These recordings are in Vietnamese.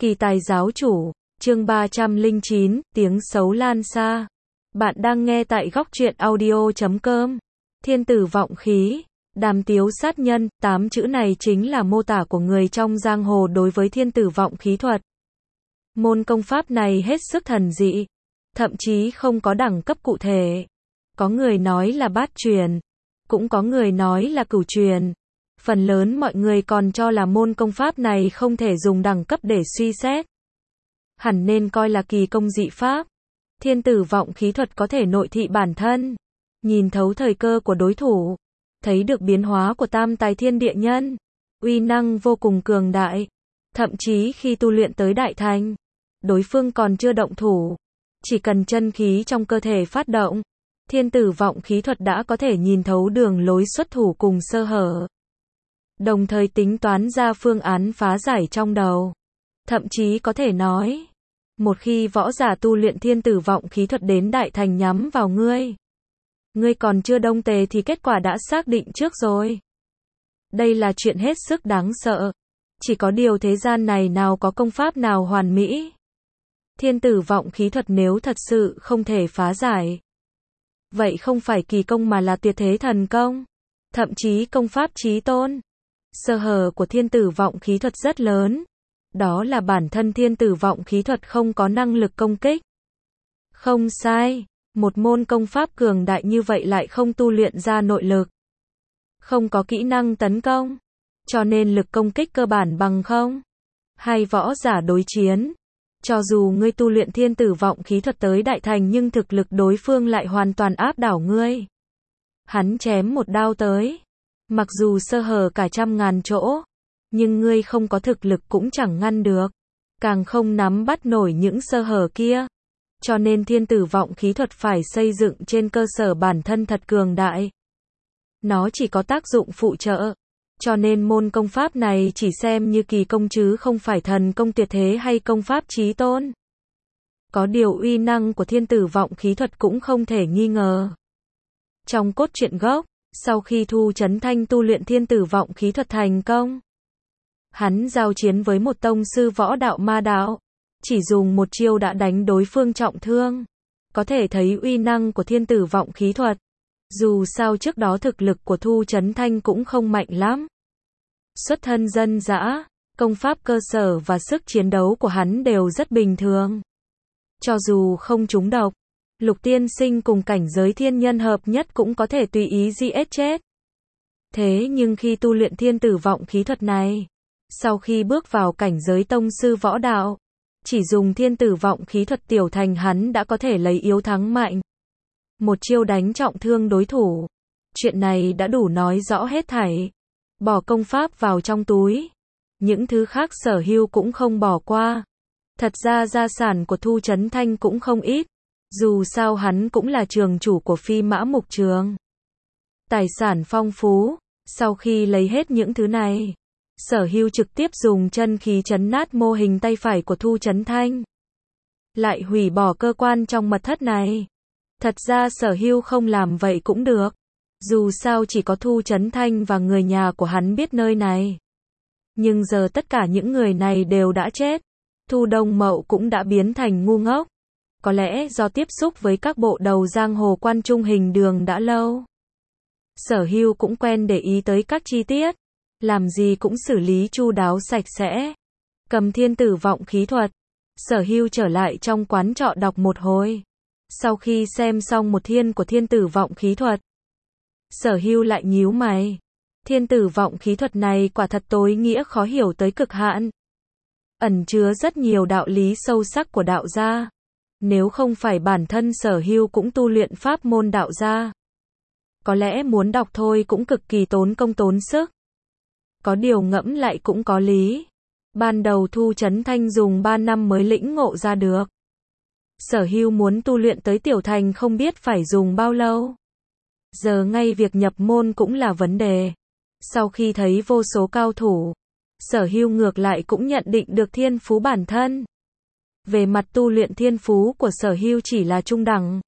Kỳ tài giáo chủ, chương 309, tiếng xấu lan xa. Bạn đang nghe tại góc truyện audio.com. Thiên tử vọng khí, đàm tiếu sát nhân, 8 chữ này chính là mô tả của người trong giang hồ đối với thiên tử vọng khí thuật. Môn công pháp này hết sức thần dị, thậm chí không có đẳng cấp cụ thể. Có người nói là bát truyền, cũng có người nói là cửu truyền. Phần lớn mọi người còn cho là môn công pháp này không thể dùng đẳng cấp để suy xét. Hẳn nên coi là kỳ công dị pháp. Thiên tử vọng khí thuật có thể nội thị bản thân, nhìn thấu thời cơ của đối thủ, thấy được biến hóa của tam tài thiên địa nhân, uy năng vô cùng cường đại. Thậm chí khi tu luyện tới đại thành, đối phương còn chưa động thủ, chỉ cần chân khí trong cơ thể phát động, thiên tử vọng khí thuật đã có thể nhìn thấu đường lối xuất thủ cùng sơ hở, đồng thời tính toán ra phương án phá giải trong đầu. Thậm chí có thể nói, một khi võ giả tu luyện thiên tử vọng khí thuật đến đại thành nhắm vào ngươi còn chưa đông tề thì kết quả đã xác định trước rồi. Đây là chuyện hết sức đáng sợ. Chỉ có điều thế gian này nào có công pháp nào hoàn mỹ. Thiên tử vọng khí thuật nếu thật sự không thể phá giải, vậy không phải kỳ công mà là tuyệt thế thần công, thậm chí công pháp chí tôn. Sơ hở của thiên tử vọng khí thuật rất lớn. Đó là bản thân thiên tử vọng khí thuật không có năng lực công kích. Không sai, một môn công pháp cường đại như vậy lại không tu luyện ra nội lực, không có kỹ năng tấn công, cho nên lực công kích cơ bản bằng không. Hai võ giả đối chiến, cho dù ngươi tu luyện thiên tử vọng khí thuật tới đại thành nhưng thực lực đối phương lại hoàn toàn áp đảo ngươi. Hắn chém một đao tới, mặc dù sơ hở cả trăm ngàn chỗ, nhưng ngươi không có thực lực cũng chẳng ngăn được, càng không nắm bắt nổi những sơ hở kia. Cho nên thiên tử vọng khí thuật phải xây dựng trên cơ sở bản thân thật cường đại. Nó chỉ có tác dụng phụ trợ. Cho nên môn công pháp này chỉ xem như kỳ công chứ không phải thần công tuyệt thế hay công pháp chí tôn. Có điều uy năng của thiên tử vọng khí thuật cũng không thể nghi ngờ. Trong cốt truyện gốc, sau khi Thu Chấn Thanh tu luyện thiên tử vọng khí thuật thành công, hắn giao chiến với một tông sư võ đạo ma đạo, chỉ dùng một chiêu đã đánh đối phương trọng thương. Có thể thấy uy năng của thiên tử vọng khí thuật. Dù sao trước đó thực lực của Thu Chấn Thanh cũng không mạnh lắm. Xuất thân dân dã, công pháp cơ sở và sức chiến đấu của hắn đều rất bình thường. Cho dù không trúng độc, Lục Tiên Sinh cùng cảnh giới thiên nhân hợp nhất cũng có thể tùy ý giết chết. Thế nhưng khi tu luyện thiên tử vọng khí thuật này, sau khi bước vào cảnh giới tông sư võ đạo, chỉ dùng thiên tử vọng khí thuật tiểu thành hắn đã có thể lấy yếu thắng mạnh. Một chiêu đánh trọng thương đối thủ. Chuyện này đã đủ nói rõ hết thảy. Bỏ công pháp vào trong túi. Những thứ khác Sở Hưu cũng không bỏ qua. Thật ra gia sản của Thu Chấn Thanh cũng không ít. Dù sao hắn cũng là trường chủ của Phi Mã Mục Trường. Tài sản phong phú. Sau khi lấy hết những thứ này, Sở Hưu trực tiếp dùng chân khí chấn nát mô hình tay phải của Thu Chấn Thanh. Lại hủy bỏ cơ quan trong mật thất này. Thật ra Sở Hưu không làm vậy cũng được. Dù sao chỉ có Thu Chấn Thanh và người nhà của hắn biết nơi này. Nhưng giờ tất cả những người này đều đã chết. Thu Đông Mậu cũng đã biến thành ngu ngốc. Có lẽ do tiếp xúc với các bộ đầu giang hồ quan trung hình đường đã lâu. Sở Hưu cũng quen để ý tới các chi tiết. Làm gì cũng xử lý chu đáo sạch sẽ. Cầm thiên tử vọng khí thuật, Sở Hưu trở lại trong quán trọ đọc một hồi. Sau khi xem xong một thiên của thiên tử vọng khí thuật, Sở Hưu lại nhíu mày. Thiên tử vọng khí thuật này quả thật tối nghĩa khó hiểu tới cực hạn. Ẩn chứa rất nhiều đạo lý sâu sắc của đạo gia. Nếu không phải bản thân Sở Hưu cũng tu luyện pháp môn đạo gia, có lẽ muốn đọc thôi cũng cực kỳ tốn công tốn sức. Có điều ngẫm lại cũng có lý. Ban đầu Thu Chấn Thanh dùng 3 năm mới lĩnh ngộ ra được. Sở Hưu muốn tu luyện tới tiểu thành không biết phải dùng bao lâu. Giờ ngay việc nhập môn cũng là vấn đề. Sau khi thấy vô số cao thủ, Sở Hưu ngược lại cũng nhận định được thiên phú bản thân. Về mặt tu luyện thiên phú của Sở Hưu chỉ là trung đẳng.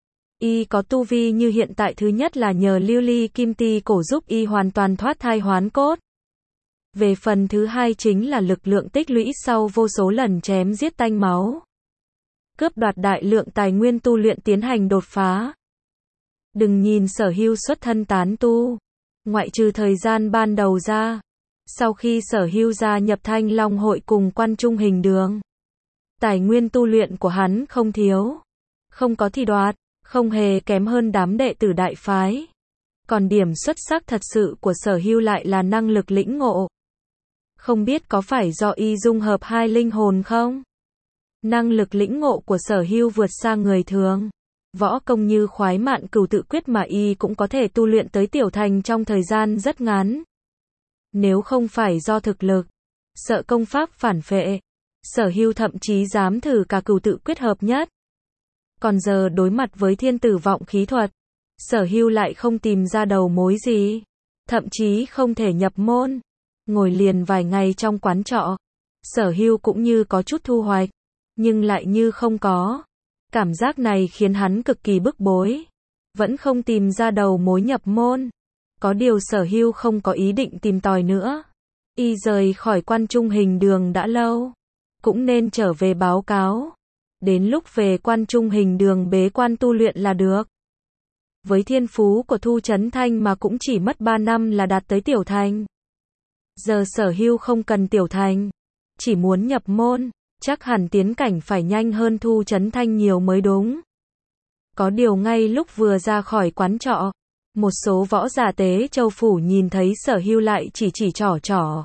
Y có tu vi như hiện tại thứ nhất là nhờ lưu ly kim ti cổ giúp y hoàn toàn thoát thai hoán cốt. Về phần thứ hai chính là lực lượng tích lũy sau vô số lần chém giết tanh máu. Cướp đoạt đại lượng tài nguyên tu luyện tiến hành đột phá. Đừng nhìn Sở Hưu xuất thân tán tu. Ngoại trừ thời gian ban đầu ra. Sau khi Sở Hưu gia nhập Thanh Long hội cùng Quan Trung Hình Đường. Tài nguyên tu luyện của hắn không thiếu. Không có thi đoạt, không hề kém hơn đám đệ tử đại phái. Còn điểm xuất sắc thật sự của Sở Hưu lại là năng lực lĩnh ngộ. Không biết có phải do y dung hợp hai linh hồn không? Năng lực lĩnh ngộ của Sở Hưu vượt xa người thường. Võ công như Khoái Mạn Cửu Tự Quyết mà y cũng có thể tu luyện tới tiểu thành trong thời gian rất ngắn. Nếu không phải do thực lực, sợ công pháp phản phệ, Sở Hưu thậm chí dám thử cả Cửu Tự Quyết hợp nhất. Còn giờ đối mặt với thiên tử vọng khí thuật, Sở Hưu lại không tìm ra đầu mối gì, thậm chí không thể nhập môn. Ngồi liền vài ngày trong quán trọ, Sở Hưu cũng như có chút thu hoạch, nhưng lại như không có. Cảm giác này khiến hắn cực kỳ bức bối, vẫn không tìm ra đầu mối nhập môn. Có điều Sở Hưu không có ý định tìm tòi nữa. Y rời khỏi Quan Trung Hình Đường đã lâu, cũng nên trở về báo cáo. Đến lúc về Quan Trung Hình Đường bế quan tu luyện là được. Với thiên phú của Thu Chấn Thanh mà cũng chỉ mất 3 năm là đạt tới tiểu thành. Giờ Sở Hưu không cần tiểu thành, chỉ muốn nhập môn, chắc hẳn tiến cảnh phải nhanh hơn Thu Chấn Thanh nhiều mới đúng. Có điều ngay lúc vừa ra khỏi quán trọ, một số võ giả Tế Châu phủ nhìn thấy Sở Hưu lại chỉ trỏ.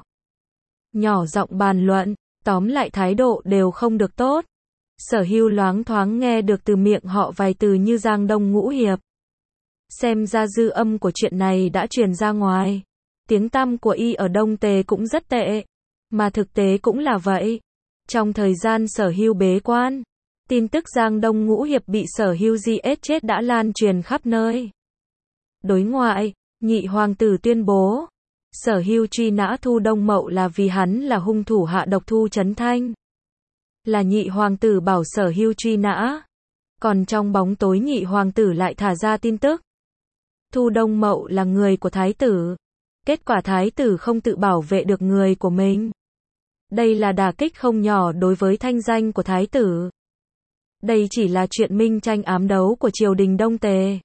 Nhỏ giọng bàn luận, tóm lại thái độ đều không được tốt. Sở Hưu loáng thoáng nghe được từ miệng họ vài từ như Giang Đông Ngũ Hiệp. Xem ra dư âm của chuyện này đã truyền ra ngoài. Tiếng tăm của y ở Đông Tề cũng rất tệ, mà thực tế cũng là vậy. Trong thời gian Sở Hưu bế quan, tin tức Giang Đông Ngũ Hiệp bị Sở Hưu giết chết đã lan truyền khắp nơi. Đối ngoại, nhị hoàng tử tuyên bố, Sở Hưu truy nã Thu Đông Mậu là vì hắn là hung thủ hạ độc Thu Chấn Thanh. Là nhị hoàng tử bảo Sở Hưu truy nã. Còn trong bóng tối nhị hoàng tử lại thả ra tin tức. Thu Đông Mậu là người của thái tử. Kết quả thái tử không tự bảo vệ được người của mình. Đây là đả kích không nhỏ đối với thanh danh của thái tử. Đây chỉ là chuyện minh tranh ám đấu của triều đình Đông Tề.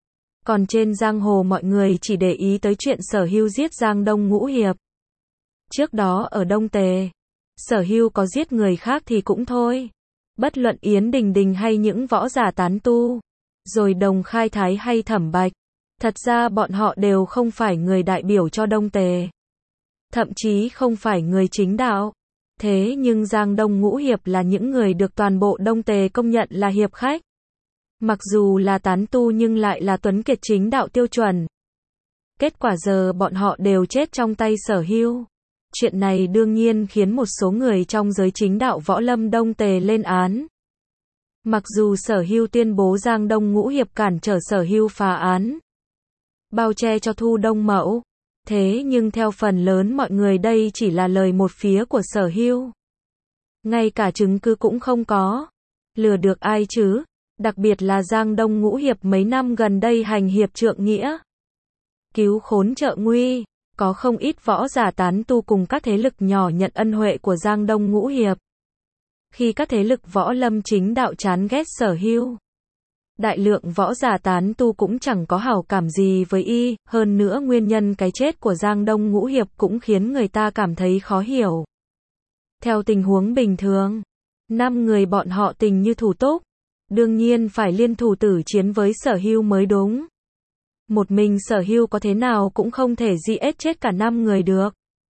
Còn trên giang hồ mọi người chỉ để ý tới chuyện Sở Hưu giết Giang Đông Ngũ Hiệp. Trước đó ở Đông Tề, Sở Hưu có giết người khác thì cũng thôi. Bất luận Yến Đình Đình hay những võ giả tán tu, rồi Đồng Khai Thái hay Thẩm Bạch, thật ra bọn họ đều không phải người đại biểu cho Đông Tề. Thậm chí không phải người chính đạo. Thế nhưng Giang Đông Ngũ Hiệp là những người được toàn bộ Đông Tề công nhận là hiệp khách. Mặc dù là tán tu nhưng lại là tuấn kiệt chính đạo tiêu chuẩn. Kết quả giờ bọn họ đều chết trong tay Sở Hưu. Chuyện này đương nhiên khiến một số người trong giới chính đạo võ lâm Đông Tề lên án. Mặc dù Sở Hưu tuyên bố Giang Đông Ngũ Hiệp cản trở Sở Hưu phá án, bao che cho Thu Đông Mậu, thế nhưng theo phần lớn mọi người đây chỉ là lời một phía của Sở Hưu. Ngay cả chứng cứ cũng không có. Lừa được ai chứ? Đặc biệt là Giang Đông Ngũ Hiệp mấy năm gần đây hành hiệp trượng nghĩa, cứu khốn trợ nguy, có không ít võ giả tán tu cùng các thế lực nhỏ nhận ân huệ của Giang Đông Ngũ Hiệp. Khi các thế lực võ lâm chính đạo chán ghét Sở Hưu, đại lượng võ giả tán tu cũng chẳng có hảo cảm gì với y, hơn nữa nguyên nhân cái chết của Giang Đông Ngũ Hiệp cũng khiến người ta cảm thấy khó hiểu. Theo tình huống bình thường, 5 người bọn họ tình như thủ túc, đương nhiên phải liên thủ tử chiến với Sở Hưu mới đúng. Một mình Sở Hưu có thế nào cũng không thể giết chết cả 5 người được.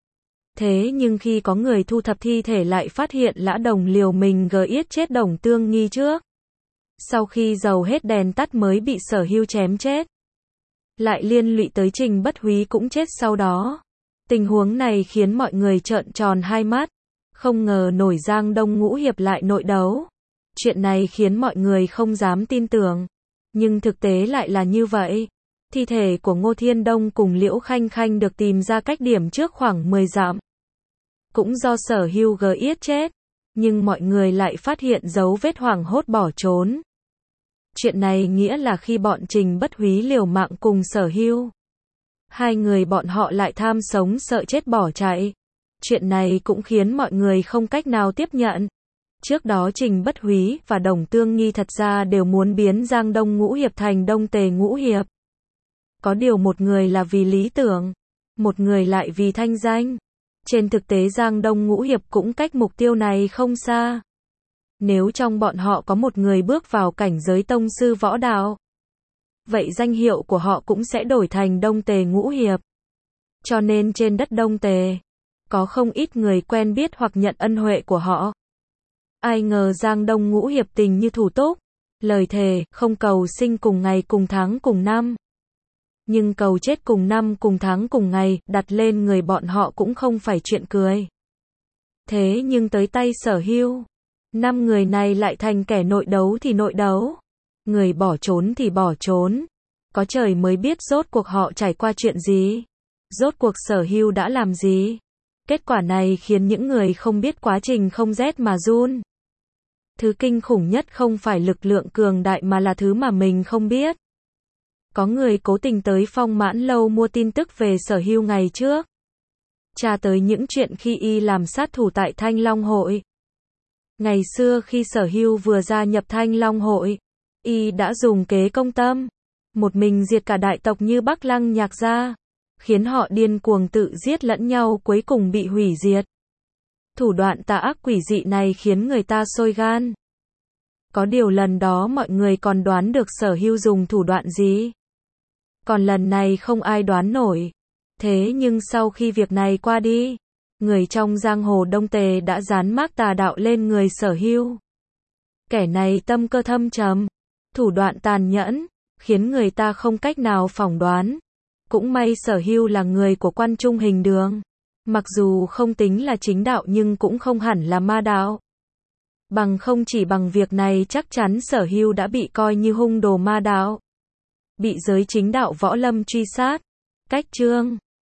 Thế nhưng khi có người thu thập thi thể lại phát hiện Lã Đồng liều mình giết chết Đồng Tương Nghi trước. Sau khi dầu hết đèn tắt mới bị Sở Hưu chém chết. Lại liên lụy tới Trình Bất Húy cũng chết sau đó. Tình huống này khiến mọi người trợn tròn hai mắt. Không ngờ nổi Giang Đông Ngũ Hiệp lại nội đấu. Chuyện này khiến mọi người không dám tin tưởng. Nhưng thực tế lại là như vậy. Thi thể của Ngô Thiên Đông cùng Liễu Khanh Khanh được tìm ra cách điểm trước khoảng 10 dặm. Cũng do Sở Hưu giết chết. Nhưng mọi người lại phát hiện dấu vết hoảng hốt bỏ trốn. Chuyện này nghĩa là khi bọn Trình Bất Húy liều mạng cùng Sở Hưu, hai người bọn họ lại tham sống sợ chết bỏ chạy. Chuyện này cũng khiến mọi người không cách nào tiếp nhận. Trước đó Trình Bất Húy và Đồng Tương Nghi thật ra đều muốn biến Giang Đông Ngũ Hiệp thành Đông Tề Ngũ Hiệp. Có điều một người là vì lý tưởng, một người lại vì thanh danh. Trên thực tế Giang Đông Ngũ Hiệp cũng cách mục tiêu này không xa. Nếu trong bọn họ có một người bước vào cảnh giới tông sư võ đạo, vậy danh hiệu của họ cũng sẽ đổi thành Đông Tề Ngũ Hiệp. Cho nên trên đất Đông Tề, có không ít người quen biết hoặc nhận ân huệ của họ. Ai ngờ Giang Đông Ngũ Hiệp tình như thủ túc, lời thề, không cầu sinh cùng ngày cùng tháng cùng năm. Nhưng cầu chết cùng năm cùng tháng cùng ngày, đặt lên người bọn họ cũng không phải chuyện cười. Thế nhưng tới tay Sở Hưu, 5 người này lại thành kẻ nội đấu thì nội đấu, người bỏ trốn thì bỏ trốn. Có trời mới biết rốt cuộc họ trải qua chuyện gì, rốt cuộc Sở Hưu đã làm gì. Kết quả này khiến những người không biết quá trình không rét mà run. Thứ kinh khủng nhất không phải lực lượng cường đại mà là thứ mà mình không biết. Có người cố tình tới Phong Mãn Lâu mua tin tức về Sở Hưu ngày trước, tra tới những chuyện khi y làm sát thủ tại Thanh Long Hội. Ngày xưa khi Sở Hưu vừa gia nhập Thanh Long Hội, y đã dùng kế công tâm, một mình diệt cả đại tộc như Bắc Lăng Nhạc gia, khiến họ điên cuồng tự giết lẫn nhau cuối cùng bị hủy diệt. Thủ đoạn tà ác quỷ dị này khiến người ta sôi gan. Có điều lần đó mọi người còn đoán được Sở Hưu dùng thủ đoạn gì. Còn lần này không ai đoán nổi. Thế nhưng sau khi việc này qua đi, người trong giang hồ Đông Tề đã dán mác tà đạo lên người Sở Hưu. Kẻ này tâm cơ thâm trầm, thủ đoạn tàn nhẫn, khiến người ta không cách nào phỏng đoán. Cũng may Sở Hưu là người của Quan Trung Hình Đường. Mặc dù không tính là chính đạo nhưng cũng không hẳn là ma đạo. Bằng không chỉ bằng việc này chắc chắn Sở Hưu đã bị coi như hung đồ ma đạo, bị giới chính đạo võ lâm truy sát. Cách chương